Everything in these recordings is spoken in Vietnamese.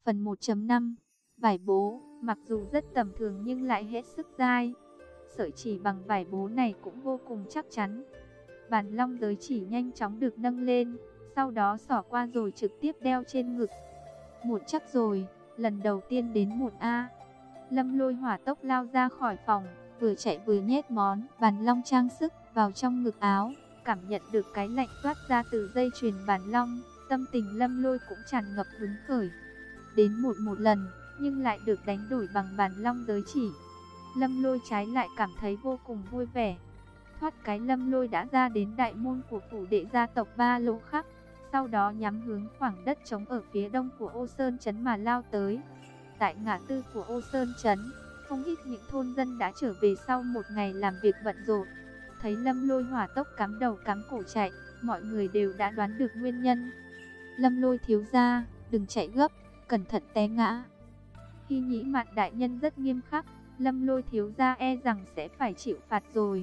Phần 1.5. Vải bố, mặc dù rất tầm thường nhưng lại hết sức dai. Sợi chỉ bằng vải bố này cũng vô cùng chắc chắn. Bàn long giới chỉ nhanh chóng được nâng lên, sau đó xỏ qua rồi trực tiếp đeo trên ngực. Muộn chắc rồi, lần đầu tiên đến muộn a. Lâm Lôi hỏa tốc lao ra khỏi phòng, vừa chạy vừa nhét món bàn long trang sức vào trong ngực áo. Cảm nhận được cái lạnh toát ra từ dây chuyền bàn long, tâm tình Lâm Lôi cũng tràn ngập hứng khởi. Đến muộn một lần, nhưng lại được đánh đổi bằng bàn long giới chỉ. Lâm Lôi trái lại cảm thấy vô cùng vui vẻ. Thoát cái Lâm Lôi đã ra đến đại môn của phủ đệ gia tộc Ba Lỗ Khắc, sau đó nhắm hướng khoảng đất trống ở phía đông của Ô Sơn Trấn mà lao tới. Tại ngã tư của Ô Sơn Trấn, không ít những thôn dân đã trở về sau một ngày làm việc bận rộn. Thấy Lâm Lôi hỏa tốc cắm đầu cắm cổ chạy, mọi người đều đã đoán được nguyên nhân. Lâm Lôi thiếu gia, đừng chạy gấp, cẩn thận té ngã. Hy Nhĩ Mạn đại nhân rất nghiêm khắc, Lâm Lôi thiếu gia e rằng sẽ phải chịu phạt rồi.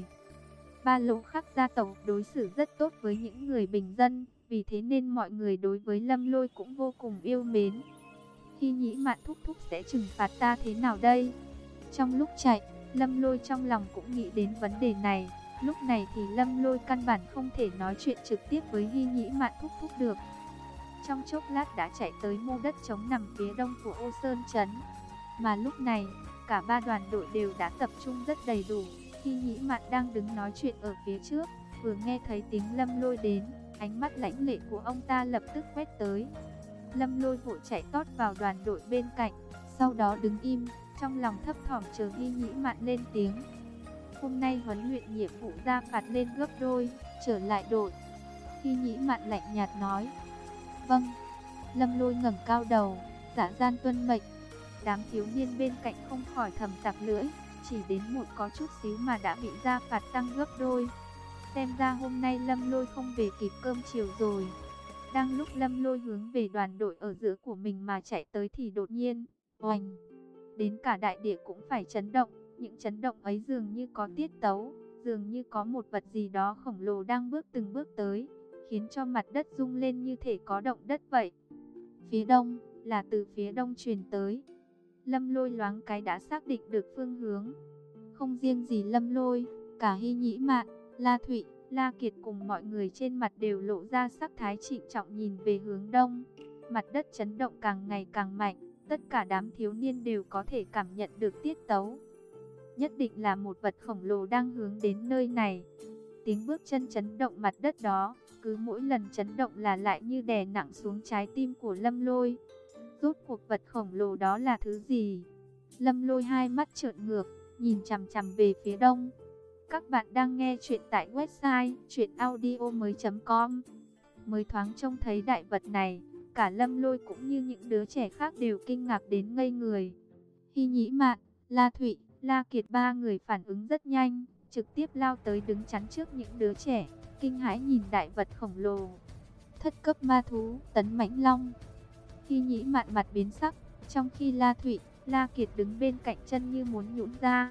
Ba Lỗ Khắc gia tộc đối xử rất tốt với những người bình dân, vì thế nên mọi người đối với Lâm Lôi cũng vô cùng yêu mến. Hy Nhĩ Mạn thúc thúc sẽ trừng phạt ta thế nào đây? Trong lúc chạy, Lâm Lôi trong lòng cũng nghĩ đến vấn đề này. Lúc này thì Lâm Lôi căn bản không thể nói chuyện trực tiếp với Hy Nhĩ Mạn thúc thúc được. Trong chốc lát đã chạy tới mô đất trống nằm phía đông của Ô Sơn Trấn. Mà lúc này, cả ba đoàn đội đều đã tập trung rất đầy đủ. Hy Nhĩ Mạn đang đứng nói chuyện ở phía trước, vừa nghe thấy tiếng Lâm Lôi đến, ánh mắt lãnh lệ của ông ta lập tức quét tới. Lâm Lôi vội chạy tót vào đoàn đội bên cạnh, sau đó đứng im, trong lòng thấp thỏm chờ Hy Nhĩ Mạn lên tiếng. Hôm nay huấn luyện nhiệm vụ ra phạt lên gấp đôi, trở lại đội. Hy Nhĩ Mạn lạnh nhạt nói. Vâng. Lâm Lôi ngẩng cao đầu, dạ gian tuân mệnh. Đám thiếu niên bên cạnh không khỏi thầm tặc lưỡi, chỉ đến một có chút xíu mà đã bị ra phạt tăng gấp đôi. Xem ra hôm nay Lâm Lôi không về kịp cơm chiều rồi. Đang lúc Lâm Lôi hướng về đoàn đội ở giữa của mình mà chạy tới thì đột nhiên, oành, đến cả đại địa cũng phải chấn động. Những chấn động ấy dường như có tiết tấu, dường như có một vật gì đó khổng lồ đang từng bước tới, khiến cho mặt đất rung lên như thể có động đất vậy. Phía đông, là từ phía đông truyền tới. Lâm Lôi loáng cái đã xác định được phương hướng. Không riêng gì Lâm Lôi, cả Hy Nhĩ Mạn, La Thụy, La Kiệt cùng mọi người trên mặt đều lộ ra sắc thái trịnh trọng nhìn về hướng đông. Mặt đất chấn động càng ngày càng mạnh, tất cả đám thiếu niên đều có thể cảm nhận được tiết tấu. Nhất định là một vật khổng lồ đang hướng đến nơi này. Tiếng bước chân chấn động mặt đất đó, cứ mỗi lần chấn động là lại như đè nặng xuống trái tim của Lâm Lôi. Rốt cuộc vật khổng lồ đó là thứ gì? Lâm Lôi hai mắt trợn ngược, nhìn chằm chằm về phía đông. Các bạn đang nghe chuyện tại website chuyenaudio.com. Mới thoáng trông thấy đại vật này, cả Lâm Lôi cũng như những đứa trẻ khác đều kinh ngạc đến ngây người. Hy Nhĩ Mạn, La Thụy, La Kiệt ba người phản ứng rất nhanh, trực tiếp lao tới đứng chắn trước những đứa trẻ, kinh hãi nhìn đại vật khổng lồ. Thất cấp ma thú, Tấn Mãnh Long. Hy Nhĩ Mạn mặt biến sắc, trong khi La Thụy, La Kiệt đứng bên cạnh chân như muốn nhũn ra.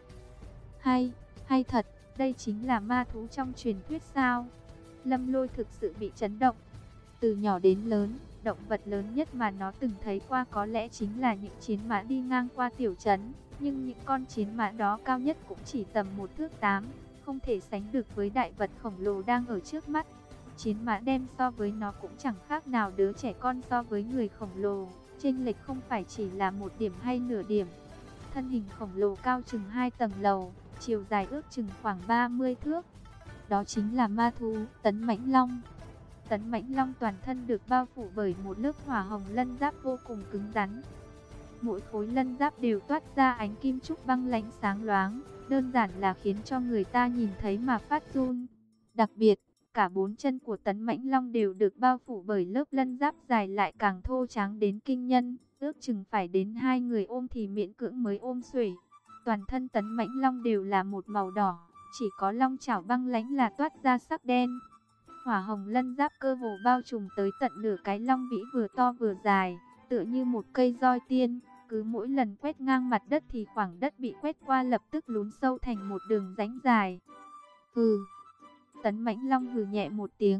Hay thật, đây chính là ma thú trong truyền thuyết sao? Lâm Lôi thực sự bị chấn động. Từ nhỏ đến lớn, động vật lớn nhất mà nó từng thấy qua có lẽ chính là những chiến mã đi ngang qua tiểu trấn. Nhưng những con chiến mã đó cao nhất cũng chỉ tầm 1 thước 8, không thể sánh được với đại vật khổng lồ đang ở trước mắt. Chiến mã đem so với nó cũng chẳng khác nào đứa trẻ con so với người khổng lồ. Chênh lệch không phải chỉ là 1 điểm hay nửa điểm. Thân hình khổng lồ cao chừng 2 tầng lầu, chiều dài ước chừng khoảng 30 thước. Đó chính là ma thú Tấn Mãnh Long. Tấn Mãnh Long toàn thân được bao phủ bởi một lớp hỏa hồng lân giáp vô cùng cứng rắn. Mỗi khối lân giáp đều toát ra ánh kim trúc băng lãnh sáng loáng, đơn giản là khiến cho người ta nhìn thấy mà phát run. Đặc biệt, cả 4 chân của Tấn Mãnh Long đều được bao phủ bởi lớp lân giáp dài lại càng thô tráng đến kinh nhân, ước chừng phải đến 2 người ôm thì miễn cưỡng mới ôm xuể. Toàn thân Tấn Mãnh Long đều là một màu đỏ, chỉ có long chảo băng lãnh là toát ra sắc đen. Hỏa hồng lân giáp cơ hồ bao trùm tới tận nửa cái long vĩ vừa to vừa dài, tựa như một cây roi tiên. Cứ mỗi lần quét ngang mặt đất thì khoảng đất bị quét qua lập tức lún sâu thành một đường rãnh dài. Hừ. Tấn Mãnh Long hừ nhẹ một tiếng,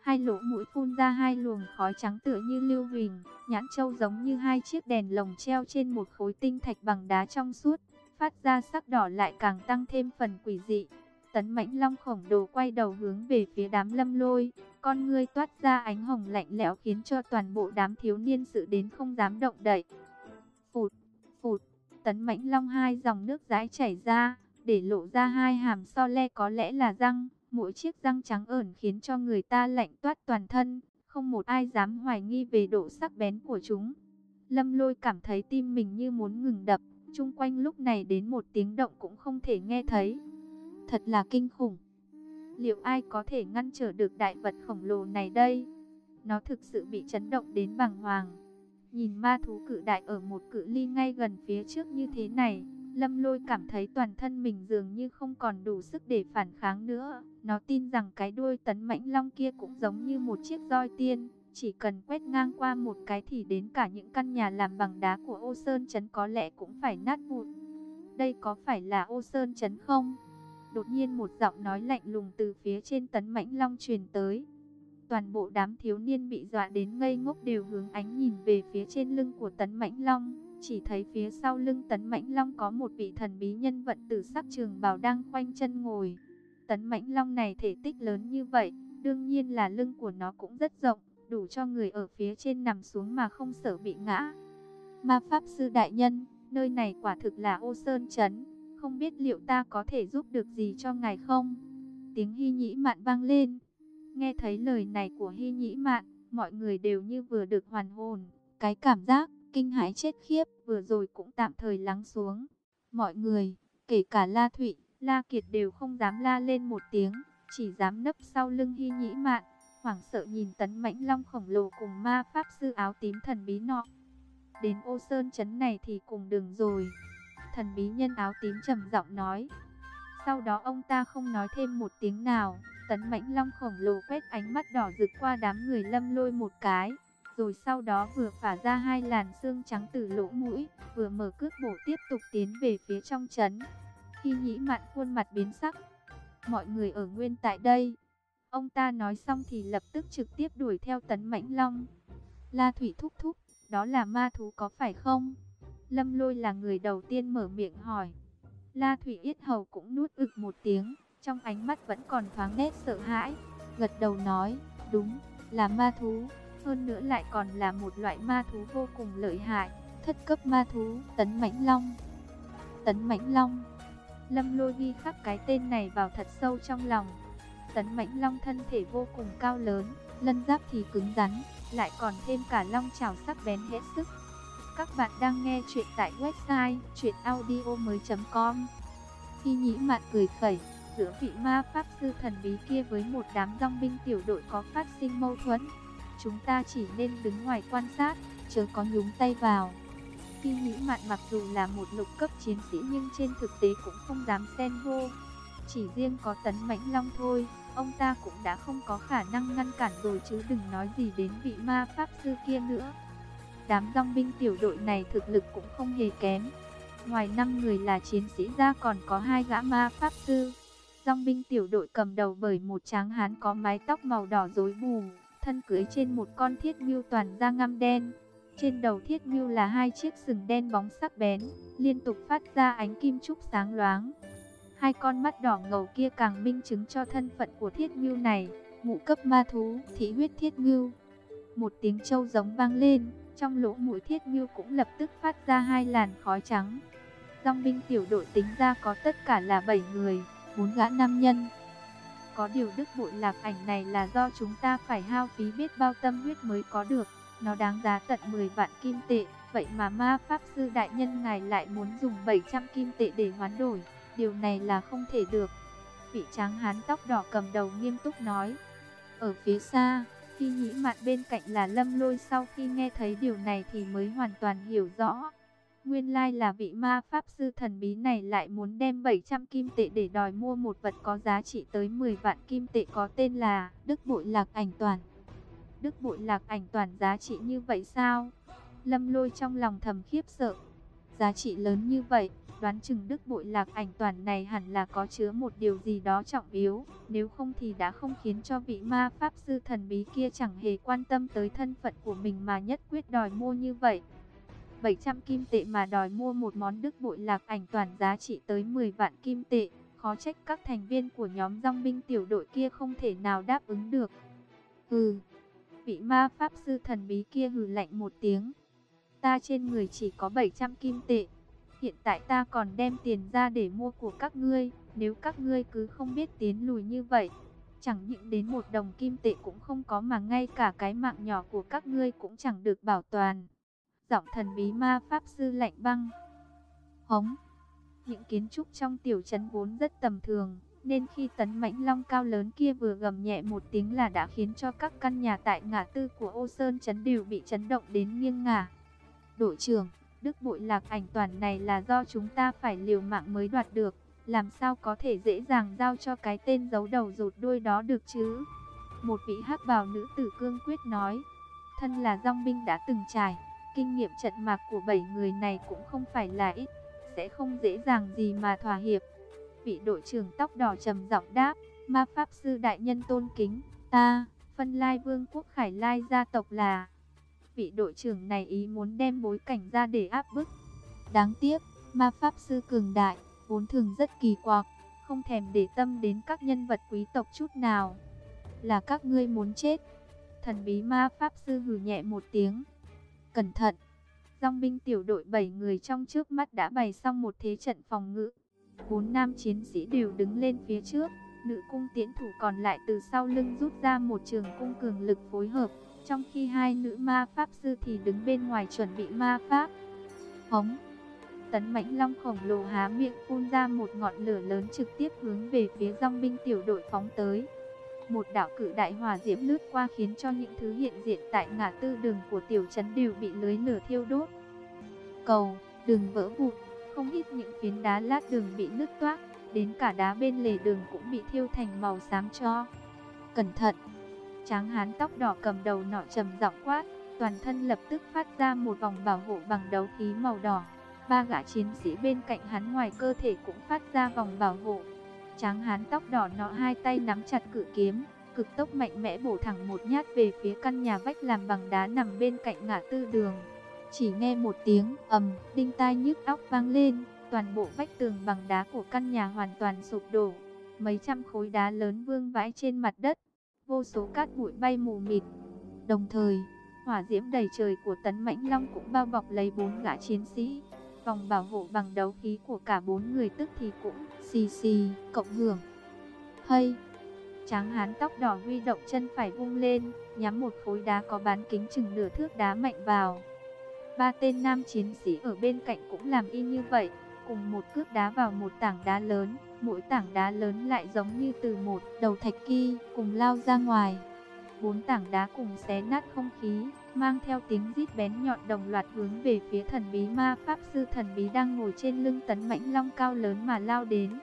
Hai lỗ mũi phun ra hai luồng khói trắng tựa như lưu huỳnh, nhãn châu giống như hai chiếc đèn lồng treo trên một khối tinh thạch bằng đá trong suốt, phát ra sắc đỏ lại càng tăng thêm phần quỷ dị. Tấn Mãnh Long khổng lồ quay đầu hướng về phía đám Lâm Lôi, con ngươi toát ra ánh hồng lạnh lẽo khiến cho toàn bộ đám thiếu niên sợ đến không dám động đậy. Phụt, phụt, Tấn Mãnh Long hai dòng nước dãi chảy ra, để lộ ra hai hàm so le có lẽ là răng, mỗi chiếc răng trắng ởn khiến cho người ta lạnh toát toàn thân, không một ai dám hoài nghi về độ sắc bén của chúng. Lâm Lôi cảm thấy tim mình như muốn ngừng đập, chung quanh lúc này đến một tiếng động cũng không thể nghe thấy. Thật là kinh khủng. Liệu ai có thể ngăn trở được đại vật khổng lồ này đây? Nó thực sự bị chấn động đến bàng hoàng. Nhìn ma thú cự đại ở một cự ly ngay gần phía trước như thế này, Lâm Lôi cảm thấy toàn thân mình dường như không còn đủ sức để phản kháng nữa. Nó tin rằng cái đuôi Tấn Mãnh Long kia cũng giống như một chiếc roi tiên, chỉ cần quét ngang qua một cái thì đến cả những căn nhà làm bằng đá của Ô Sơn Trấn có lẽ cũng phải nát vụn. Đây có phải là Ô Sơn Trấn không? Đột nhiên một giọng nói lạnh lùng từ phía trên Tấn Mãnh Long truyền tới. Toàn bộ đám thiếu niên bị dọa đến ngây ngốc đều hướng ánh nhìn về phía trên lưng của Tấn Mãnh Long. Chỉ thấy phía sau lưng Tấn Mãnh Long có một vị thần bí nhân vật tử sắc trường bào đang khoanh chân ngồi. Tấn Mãnh Long này thể tích lớn như vậy, đương nhiên là lưng của nó cũng rất rộng, đủ cho người ở phía trên nằm xuống mà không sợ bị ngã. Ma Pháp Sư đại nhân, nơi này quả thực là Ô Sơn Trấn, không biết liệu ta có thể giúp được gì cho ngài không? Tiếng Hy Nhĩ Mạn vang lên. Nghe thấy lời này của Hy Nhĩ Mạn, mọi người đều như vừa được hoàn hồn. Cái cảm giác kinh hãi chết khiếp vừa rồi cũng tạm thời lắng xuống. Mọi người, kể cả La Thụy, La Kiệt đều không dám la lên một tiếng, chỉ dám nấp sau lưng Hy Nhĩ Mạn, hoảng sợ nhìn Tấn Mãnh Long khổng lồ cùng ma pháp sư áo tím thần bí nọ. Đến Ô Sơn Trấn này thì cùng đường rồi. Thần bí nhân áo tím trầm giọng nói. Sau đó ông ta không nói thêm một tiếng nào. Tấn Mãnh Long khổng lồ quét ánh mắt đỏ rực qua đám người Lâm Lôi một cái, rồi sau đó vừa phả ra hai làn xương trắng từ lỗ mũi, vừa mở cước bổ tiếp tục tiến về phía trong trấn. Hy Nhĩ Mạn khuôn mặt biến sắc. Mọi người ở nguyên tại đây. Ông ta nói xong thì lập tức trực tiếp đuổi theo Tấn Mãnh Long. La Thủy thúc thúc, đó là ma thú có phải không? Lâm Lôi là người đầu tiên mở miệng hỏi. La Thủy yết hầu cũng nuốt ực một tiếng, trong ánh mắt vẫn còn thoáng nét sợ hãi, gật đầu nói, đúng, là ma thú, hơn nữa lại còn là một loại ma thú vô cùng lợi hại, thất cấp ma thú, Tấn Mãnh Long. Tấn Mãnh Long. Lâm Lôi ghi khắc cái tên này vào thật sâu trong lòng. Tấn Mãnh Long thân thể vô cùng cao lớn, lân giáp thì cứng rắn, lại còn thêm cả long chảo sắc bén hết sức. Các bạn đang nghe chuyện tại website chuyenaudio.com. Hy Nhĩ Mạn cười khẩy, giữa vị ma pháp sư thần bí kia với một đám dòng binh tiểu đội có phát sinh mâu thuẫn. Chúng ta chỉ nên đứng ngoài quan sát, chớ có nhúng tay vào. Hy Nhĩ Mạn mặc dù là một lục cấp chiến sĩ nhưng trên thực tế cũng không dám xen vô. Chỉ riêng có Tấn Mãnh Long thôi, ông ta cũng đã không có khả năng ngăn cản rồi chứ đừng nói gì đến vị ma pháp sư kia nữa. Đám dòng binh tiểu đội này thực lực cũng không hề kém. Ngoài 5 người là chiến sĩ ra còn có 2 gã ma pháp sư. Dòng binh tiểu đội cầm đầu bởi một tráng hán có mái tóc màu đỏ rối bù, thân cưỡi trên một con thiết ngưu toàn da ngăm đen. Trên đầu thiết ngưu là 2 chiếc sừng đen bóng sắc bén, liên tục phát ra ánh kim trúc sáng loáng. 2 con mắt đỏ ngầu kia càng minh chứng cho thân phận của thiết ngưu này, ngũ cấp ma thú, thị huyết thiết ngưu. Một tiếng trâu giống vang lên, trong lỗ mũi thiết ngưu cũng lập tức phát ra 2 làn khói trắng. Dòng binh tiểu đội tính ra có tất cả là 7 người, 4 gã nam nhân. Có điều đức bội lạc ảnh này là do chúng ta phải hao phí biết bao tâm huyết mới có được. Nó đáng giá tận 10 vạn kim tệ, vậy mà ma pháp sư đại nhân ngài lại muốn dùng 700 kim tệ để hoán đổi. Điều này là không thể được. Vị tráng hán tóc đỏ cầm đầu nghiêm túc nói. Ở phía xa, Hy Nhĩ Mạn bên cạnh là Lâm Lôi, sau khi nghe thấy điều này thì mới hoàn toàn hiểu rõ. Nguyên lai là vị ma pháp sư thần bí này lại muốn đem 700 kim tệ để đòi mua một vật có giá trị tới 10 vạn kim tệ có tên là Đức Bội Lạc Ảnh Toàn. Đức Bội Lạc Ảnh Toàn giá trị như vậy sao? Lâm Lôi trong lòng thầm khiếp sợ. Giá trị lớn như vậy, đoán chừng Đức Bội Lạc ảnh toàn này hẳn là có chứa một điều gì đó trọng yếu, nếu không thì đã không khiến cho vị ma pháp sư thần bí kia chẳng hề quan tâm tới thân phận của mình mà nhất quyết đòi mua như vậy. 700 kim tệ mà đòi mua một món Đức Bội Lạc ảnh toàn giá trị tới 10 vạn kim tệ, khó trách các thành viên của nhóm dòng binh tiểu đội kia không thể nào đáp ứng được. Hừ, vị ma pháp sư thần bí kia hừ lạnh một tiếng. Ta trên người chỉ có 700 kim tệ. Hiện tại ta còn đem tiền ra để mua của các ngươi. Nếu các ngươi cứ không biết tiến lùi như vậy, chẳng những đến 1 đồng kim tệ cũng không có mà ngay cả cái mạng nhỏ của các ngươi cũng chẳng được bảo toàn. Giọng thần bí ma pháp sư lạnh băng. Hống. Những kiến trúc trong tiểu trấn vốn rất tầm thường, nên khi tấn mãnh long cao lớn kia vừa gầm nhẹ một tiếng là đã khiến cho các căn nhà tại ngã tư của Ô Sơn trấn đều bị chấn động đến nghiêng ngả. Đội trưởng, Đức Bội Lạc ảnh toàn này là do chúng ta phải liều mạng mới đoạt được, làm sao có thể dễ dàng giao cho cái tên giấu đầu rụt đuôi đó được chứ? Một vị hắc bào nữ tử cương quyết nói. Thân là dòng binh đã từng trải, kinh nghiệm trận mạc của 7 người này cũng không phải là ít, sẽ không dễ dàng gì mà thỏa hiệp. Vị đội trưởng tóc đỏ trầm giọng đáp, ma pháp sư đại nhân tôn kính, ta, Phân Lai Vương quốc Khải Lai gia tộc là... Vị đội trưởng này ý muốn đem bối cảnh ra để áp bức. Đáng tiếc, ma pháp sư cường đại, vốn thường rất kỳ quặc, không thèm để tâm đến các nhân vật quý tộc chút nào. Là các ngươi muốn chết. Thần bí ma pháp sư hừ nhẹ một tiếng. Cẩn thận. Dòng binh tiểu đội 7 người trong trước mắt đã bày xong một thế trận phòng ngự. 4 nam chiến sĩ đều đứng lên phía trước, nữ cung tiễn thủ còn lại từ sau lưng rút ra một trường cung cường lực phối hợp, trong khi hai nữ ma pháp sư thì đứng bên ngoài chuẩn bị ma pháp. Hống. Tấn mãnh long khổng lồ há miệng phun ra một ngọn lửa lớn trực tiếp hướng về phía dòng binh tiểu đội phóng tới. Một đạo cự đại hỏa diễm lướt qua khiến cho những thứ hiện diện tại ngã tư đường của tiểu trấn đều bị lưới lửa thiêu đốt. Cầu, đường vỡ vụn, không ít những phiến đá lát đường bị nứt toác, đến cả đá bên lề đường cũng bị thiêu thành màu xám tro. Cẩn thận! Tráng hán tóc đỏ cầm đầu nọ trầm giọng quát, toàn thân lập tức phát ra một vòng bảo hộ bằng đấu khí màu đỏ. 3 gã chiến sĩ bên cạnh hắn ngoài cơ thể cũng phát ra vòng bảo hộ. Tráng hán tóc đỏ nọ hai tay nắm chặt cự kiếm, cực tốc mạnh mẽ bổ thẳng một nhát về phía căn nhà vách làm bằng đá nằm bên cạnh ngã tư đường. Chỉ nghe một tiếng ầm đinh tai nhức óc vang lên, toàn bộ vách tường bằng đá của căn nhà hoàn toàn sụp đổ. Mấy trăm khối đá lớn vương vãi trên mặt đất, vô số cát bụi bay mù mịt. Đồng thời, hỏa diễm đầy trời của tấn mãnh long cũng bao bọc lấy 4 gã chiến sĩ. Vòng bảo hộ bằng đấu khí của cả 4 người tức thì cũng xì xì cộng hưởng. Hay! Tráng hán tóc đỏ huy động chân phải vung lên, nhắm một khối đá có bán kính chừng nửa thước đá mạnh vào. 3 tên nam chiến sĩ ở bên cạnh cũng làm y như vậy, cùng một cước đá vào một tảng đá lớn. Mỗi tảng đá lớn lại giống như từ một đầu thạch kỳ cùng lao ra ngoài. 4 tảng đá cùng xé nát không khí, mang theo tiếng rít bén nhọn đồng loạt hướng về phía thần bí ma pháp sư thần bí đang ngồi trên lưng tấn mãnh long cao lớn mà lao đến.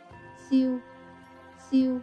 Siêu, siêu,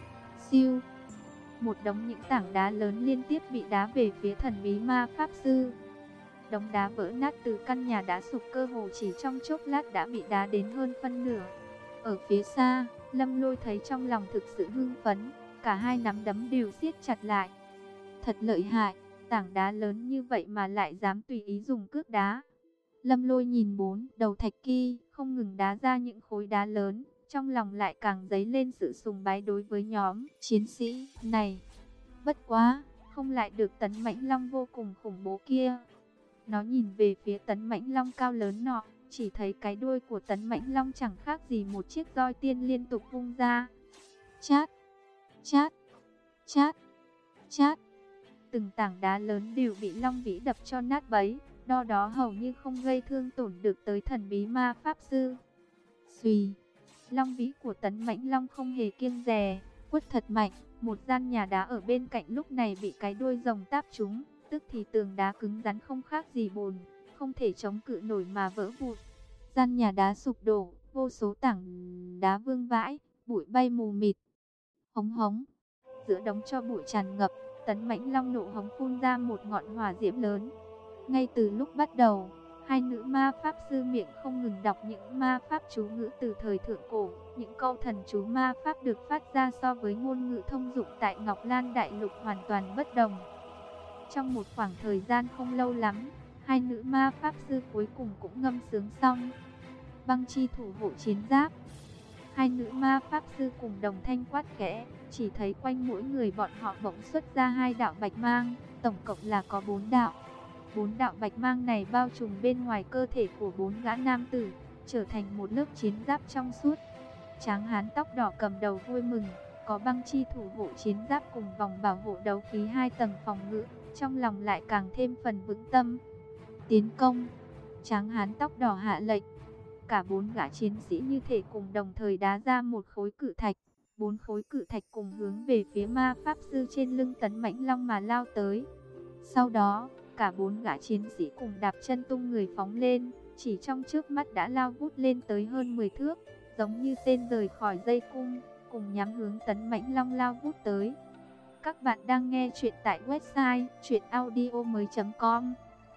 siêu. Một đống những tảng đá lớn liên tiếp bị đá về phía thần bí ma pháp sư. Đống đá vỡ nát từ căn nhà đá sụp cơ hồ chỉ trong chốc lát đã bị đá đến hơn phân nửa. Ở phía xa, Lâm Lôi thấy trong lòng thực sự hưng phấn, cả hai nắm đấm đều siết chặt lại. Thật lợi hại, tảng đá lớn như vậy mà lại dám tùy ý dùng cước đá. Lâm Lôi nhìn 4 đầu thạch kỳ không ngừng đá ra những khối đá lớn, trong lòng lại càng dấy lên sự sùng bái đối với nhóm chiến sĩ này. Bất quá, không lại được tấn mãnh long vô cùng khủng bố kia. Nó nhìn về phía tấn mãnh long cao lớn nọ, chỉ thấy cái đuôi của tấn mãnh long chẳng khác gì một chiếc roi tiên liên tục vung ra. Chát, chát, chát, chát. Từng tảng đá lớn đều bị long vĩ đập cho nát bấy, đo đó hầu như không gây thương tổn được tới thần bí ma pháp sư. Xùy, long vĩ của tấn mãnh long không hề kiêng dè, quất thật mạnh. Một gian nhà đá ở bên cạnh lúc này bị cái đuôi rồng táp trúng, tức thì tường đá cứng rắn không khác gì bùn, không thể chống cự nổi mà vỡ vụn. Gian nhà đá sụp đổ, vô số tảng đá vương vãi, bụi bay mù mịt. Hống hống, giữa đống cho bụi tràn ngập, tấn mãnh long nộ hống phun ra một ngọn hỏa diễm lớn. Ngay từ lúc bắt đầu, Hai nữ ma pháp sư miệng không ngừng đọc những ma pháp chú ngữ từ thời thượng cổ. Những câu thần chú ma pháp được phát ra so với ngôn ngữ thông dụng tại Ngọc Lan Đại Lục hoàn toàn bất đồng. Trong một khoảng thời gian không lâu lắm, hai nữ ma pháp sư cuối cùng cũng ngâm sướng xong. Băng chi thủ hộ chiến giáp. Hai nữ ma pháp sư cùng đồng thanh quát khẽ, chỉ thấy quanh mỗi người bọn họ bỗng xuất ra 2 đạo bạch mang, tổng cộng là có 4 đạo. 4 đạo bạch mang này bao trùm bên ngoài cơ thể của 4 gã nam tử, trở thành một lớp chiến giáp trong suốt. Tráng hán tóc đỏ cầm đầu vui mừng, có băng chi thủ hộ chiến giáp cùng vòng bảo hộ đấu khí 2 tầng phòng ngự, trong lòng lại càng thêm phần vững tâm. Tiến công! Tráng hán tóc đỏ hạ lệnh. Cả 4 gã chiến sĩ như thể cùng đồng thời đá ra một khối cự thạch. 4 khối cự thạch cùng hướng về phía ma pháp sư trên lưng Tấn Mãnh Long mà lao tới. Sau đó, cả 4 gã chiến sĩ cùng đạp chân tung người phóng lên, chỉ trong trước mắt đã lao vút lên tới hơn 10 thước, giống như tên rời khỏi dây cung, cùng nhắm hướng Tấn Mãnh Long lao vút tới. Các bạn đang nghe chuyện tại website chuyenaudio.com.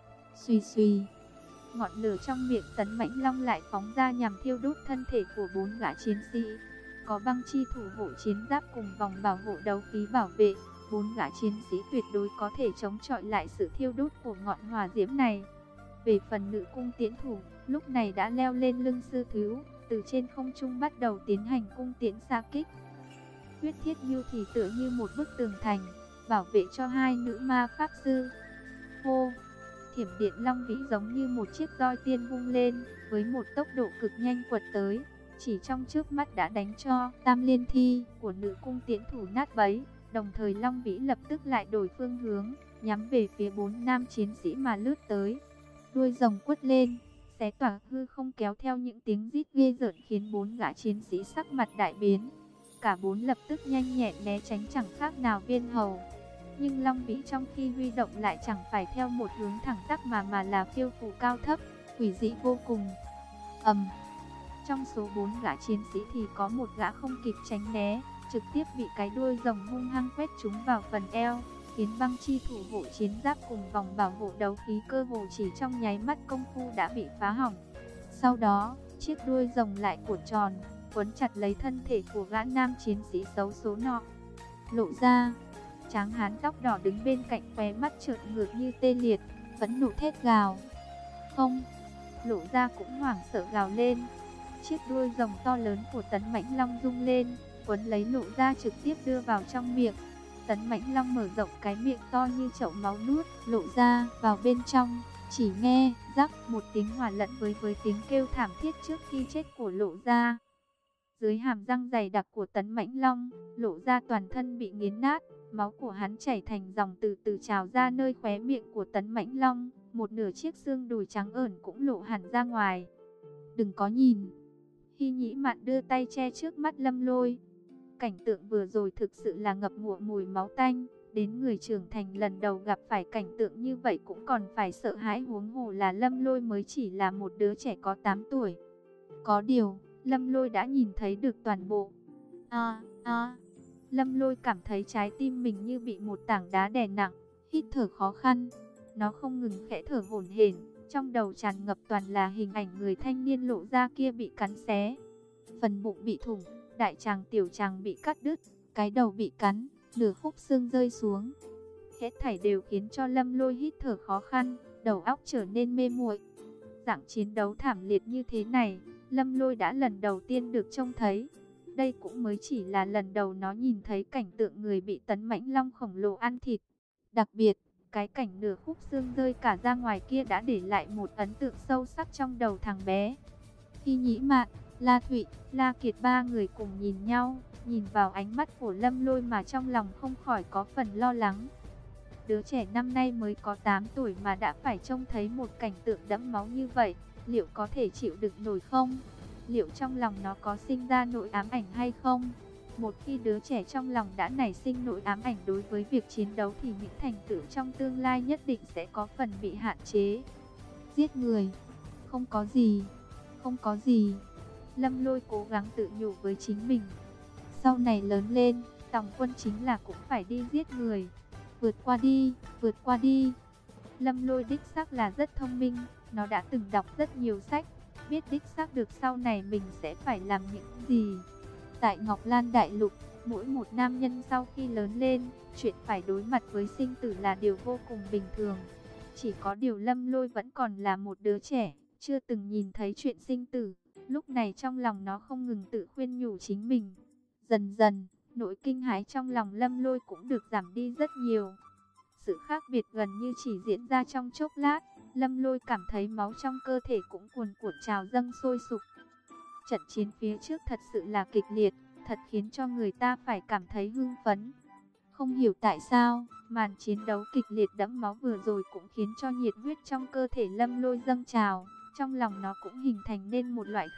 Xuy xuy, ngọn lửa trong miệng Tấn Mãnh Long lại phóng ra nhằm thiêu đốt thân thể của 4 gã chiến sĩ. Có băng chi thủ hộ chiến giáp cùng vòng bảo hộ đấu khí bảo vệ, 4 gã chiến sĩ tuyệt đối có thể chống chọi lại sự thiêu đốt của ngọn hỏa diễm này. Về phần nữ cung tiễn thủ, lúc này đã leo lên lưng sư thú, từ trên không trung bắt đầu tiến hành cung tiễn xa kích. Huyết Thiết Nhu thì tựa như một bức tường thành, bảo vệ cho hai nữ ma pháp sư. Hô! Thiểm điện long vĩ giống như một chiếc roi tiên vung lên, với một tốc độ cực nhanh quật tới, chỉ trong trước mắt đã đánh cho tam liên thi của nữ cung tiễn thủ nát bấy. Đồng thời long vĩ lập tức lại đổi phương hướng, nhắm về phía 4 nam chiến sĩ mà lướt tới. Đuôi rồng quất lên, xé toạc hư không kéo theo những tiếng rít ghê rợn khiến 4 gã chiến sĩ sắc mặt đại biến. Cả 4 lập tức nhanh nhẹn né tránh chẳng khác nào viên hầu. Nhưng long vĩ trong khi huy động lại chẳng phải theo một hướng thẳng tắp mà là phiêu phù cao thấp, quỷ dị vô cùng. Trong số 4 gã chiến sĩ thì có một gã không kịp tránh né, trực tiếp bị cái đuôi rồng hung hăng quét trúng vào phần eo, khiến băng chi thủ hộ chiến giáp cùng vòng bảo hộ đấu khí cơ hồ chỉ trong nháy mắt công phu đã bị phá hỏng. Sau đó, chiếc đuôi rồng lại cuộn tròn, quấn chặt lấy thân thể của gã nam chiến sĩ xấu số nọ. Lộ ra, tráng hán tóc đỏ đứng bên cạnh khóe mắt trợn ngược như tê liệt, phẫn nộ thét gào. Không! Lộ ra cũng hoảng sợ gào lên. Chiếc đuôi rồng to lớn của Tấn Mãnh Long rung lên, quấn lấy Lộ ra trực tiếp đưa vào trong miệng. Tấn Mãnh Long mở rộng cái miệng to như chậu máu nuốt Lộ ra vào bên trong, chỉ nghe rắc một tiếng hòa lẫn với tiếng kêu thảm thiết trước khi chết của Lộ ra. Dưới hàm răng dày đặc của Tấn Mãnh Long, Lộ ra toàn thân bị nghiến nát, máu của hắn chảy thành dòng từ từ trào ra nơi khóe miệng của Tấn Mãnh Long, một nửa chiếc xương đùi trắng ởn cũng lộ hẳn ra ngoài. Đừng có nhìn! Hy Nhĩ Mạn đưa tay che trước mắt Lâm Lôi. Cảnh tượng vừa rồi thực sự là ngập ngụa mùi máu tanh, đến người trưởng thành lần đầu gặp phải cảnh tượng như vậy cũng còn phải sợ hãi, huống hồ là Lâm Lôi mới chỉ là một đứa trẻ có 8 tuổi. Có điều, Lâm Lôi đã nhìn thấy được toàn bộ. Lâm Lôi cảm thấy trái tim mình như bị một tảng đá đè nặng, hít thở khó khăn. Nó không ngừng khẽ thở hổn hển, trong đầu tràn ngập toàn là hình ảnh người thanh niên Lộ ra kia bị cắn xé. Phần bụng bị thủng, đại tràng tiểu tràng bị cắt đứt, cái đầu bị cắn, nửa khúc xương rơi xuống. Hết thảy đều khiến cho Lâm Lôi hít thở khó khăn, đầu óc trở nên mê muội. Dạng chiến đấu thảm liệt như thế này, Lâm Lôi đã lần đầu tiên được trông thấy. Đây cũng mới chỉ là lần đầu nó nhìn thấy cảnh tượng người bị Tấn Mãnh Long khổng lồ ăn thịt. Đặc biệt, cái cảnh nửa khúc xương rơi cả ra ngoài kia đã để lại một ấn tượng sâu sắc trong đầu thằng bé. Hy Nhĩ Mạn, La Thụy, La Kiệt ba người cùng nhìn nhau, nhìn vào ánh mắt của Lâm Lôi mà trong lòng không khỏi có phần lo lắng. Đứa trẻ năm nay mới có 8 tuổi mà đã phải trông thấy một cảnh tượng đẫm máu như vậy, liệu có thể chịu đựng nổi không? Liệu trong lòng nó có sinh ra nỗi ám ảnh hay không? Một khi đứa trẻ trong lòng đã nảy sinh nỗi ám ảnh đối với việc chiến đấu thì những thành tựu trong tương lai nhất định sẽ có phần bị hạn chế. Giết người? Không có gì, không có gì. Lâm Lôi cố gắng tự nhủ với chính mình. Sau này lớn lên, tòng quân chính là cũng phải đi giết người. Vượt qua đi, vượt qua đi. Lâm Lôi đích xác là rất thông minh, Nó đã từng đọc rất nhiều sách, biết đích xác được sau này mình sẽ phải làm những gì. Tại Ngọc Lan Đại Lục, mỗi một nam nhân sau khi lớn lên, chuyện phải đối mặt với sinh tử là điều vô cùng bình thường. Chỉ có điều Lâm Lôi vẫn còn là một đứa trẻ, chưa từng nhìn thấy chuyện sinh tử. Lúc này trong lòng nó không ngừng tự khuyên nhủ chính mình. Dần dần, nỗi kinh hãi trong lòng Lâm Lôi cũng được giảm đi rất nhiều. Sự khác biệt gần như chỉ diễn ra trong chốc lát. Lâm Lôi cảm thấy máu trong cơ thể cũng cuồn cuộn trào dâng sôi sục. Trận chiến phía trước thật sự là kịch liệt, thật khiến cho người ta phải cảm thấy hưng phấn. Không hiểu tại sao, màn chiến đấu kịch liệt đẫm máu vừa rồi cũng khiến cho nhiệt huyết trong cơ thể Lâm Lôi dâng trào. Trong lòng nó cũng hình thành nên một loại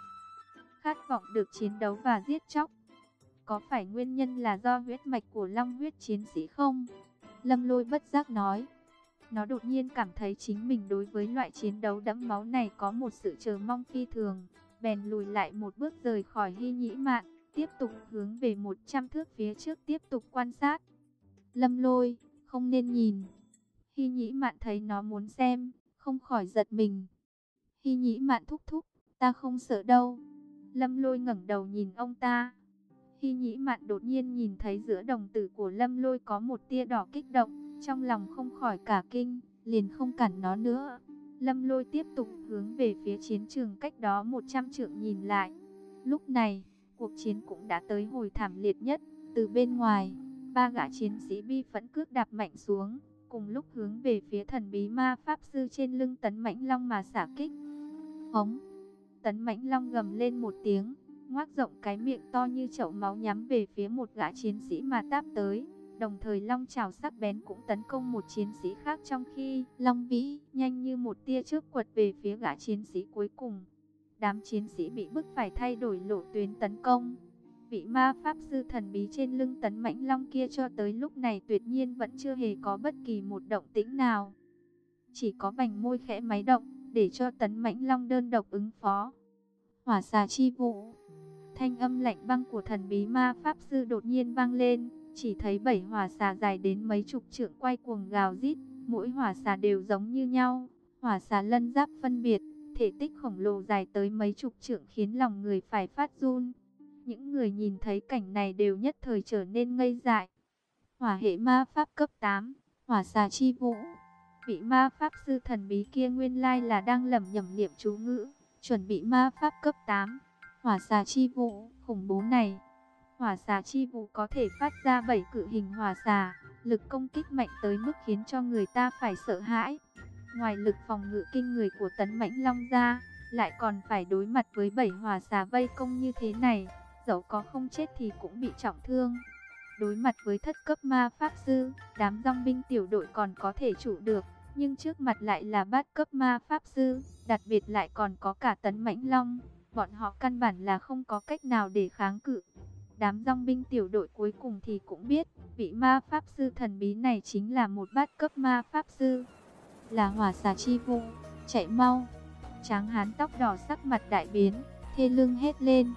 khát vọng được chiến đấu và giết chóc. Có phải nguyên nhân là do huyết mạch của long huyết chiến sĩ không? Lâm Lôi bất giác nói. Nó đột nhiên cảm thấy chính mình đối với loại chiến đấu đẫm máu này có một sự chờ mong phi thường. Bèn lùi lại một bước rời khỏi Hy Nhĩ Mạn, tiếp tục hướng về 100 thước phía trước tiếp tục quan sát. Lâm Lôi, không nên nhìn. Hy Nhĩ Mạn thấy nó muốn xem, không khỏi giật mình. Hy Nhĩ Mạn thúc thúc, ta không sợ đâu. Lâm Lôi ngẩng đầu nhìn ông ta. Hy Nhĩ Mạn đột nhiên nhìn thấy giữa đồng tử của Lâm Lôi có một tia đỏ kích động, trong lòng không khỏi cả kinh, liền không cản nó nữa. Lâm Lôi tiếp tục hướng về phía chiến trường cách đó 100 trượng nhìn lại. Lúc này, cuộc chiến cũng đã tới hồi thảm liệt nhất. Từ bên ngoài, 3 gã chiến sĩ bi phẫn cước đạp mạnh xuống, cùng lúc hướng về phía thần bí ma pháp sư trên lưng Tấn Mãnh Long mà xả kích. Hống! Tấn Mãnh Long gầm lên một tiếng, ngoác rộng cái miệng to như chậu máu nhắm về phía một gã chiến sĩ mà táp tới. Đồng thời long chảo sắc bén cũng tấn công một chiến sĩ khác, trong khi long vĩ nhanh như một tia chớp quật về phía gã chiến sĩ cuối cùng. Đám chiến sĩ bị bức phải thay đổi lộ tuyến tấn công. Vị ma pháp sư thần bí trên lưng Tấn Mãnh Long kia cho tới lúc này tuyệt nhiên vẫn chưa hề có bất kỳ một động tĩnh nào. Chỉ có vành môi khẽ máy động, để cho Tấn Mãnh Long đơn độc ứng phó. Hỏa xà chi vụ. Thanh âm lạnh băng của thần bí ma pháp sư đột nhiên vang lên. Chỉ thấy 7 hỏa xà dài đến mấy chục trượng quay cuồng gào rít. Mỗi hỏa xà đều giống như nhau. Hỏa xà lân giáp phân biệt, thể tích khổng lồ dài tới mấy chục trượng khiến lòng người phải phát run. Những người nhìn thấy cảnh này đều nhất thời trở nên ngây dại. Hỏa hệ ma pháp cấp 8, hỏa xà chi vũ. Vị ma pháp sư thần bí kia nguyên lai là đang lẩm nhẩm niệm chú ngữ, chuẩn bị ma pháp cấp 8. Hỏa xà chi vũ, khủng bố này. Hỏa xà chi vũ có thể phát ra 7 cự hình hỏa xà, lực công kích mạnh tới mức khiến cho người ta phải sợ hãi. Ngoài lực phòng ngự kinh người của Tấn Mãnh Long ra, lại còn phải đối mặt với 7 hỏa xà vây công như thế này, dẫu có không chết thì cũng bị trọng thương. Đối mặt với thất cấp ma pháp sư, đám dòng binh tiểu đội còn có thể trụ được, nhưng trước mặt lại là bát cấp ma pháp sư, đặc biệt lại còn có cả Tấn Mãnh Long, bọn họ căn bản là không có cách nào để kháng cự. Đám dòng binh tiểu đội cuối cùng thì cũng biết, vị ma pháp sư thần bí này chính là một bát cấp ma pháp sư, là hỏa xà chi vũ. Chạy mau! Tráng hán tóc đỏ sắc mặt đại biến, thê lương hét lên.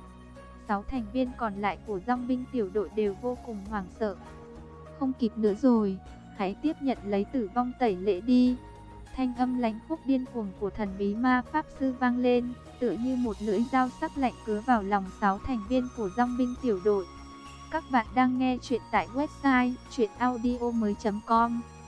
6 thành viên còn lại của dòng binh tiểu đội đều vô cùng hoảng sợ. Không kịp nữa rồi, hãy tiếp nhận lấy tử vong tẩy lễ đi. Thanh âm lãnh khốc điên cuồng của thần bí ma pháp sư vang lên, tựa như một lưỡi dao sắc lạnh cứa vào lòng 6 thành viên của dòng binh tiểu đội. Các bạn đang nghe chuyện tại website chuyenaudio.com.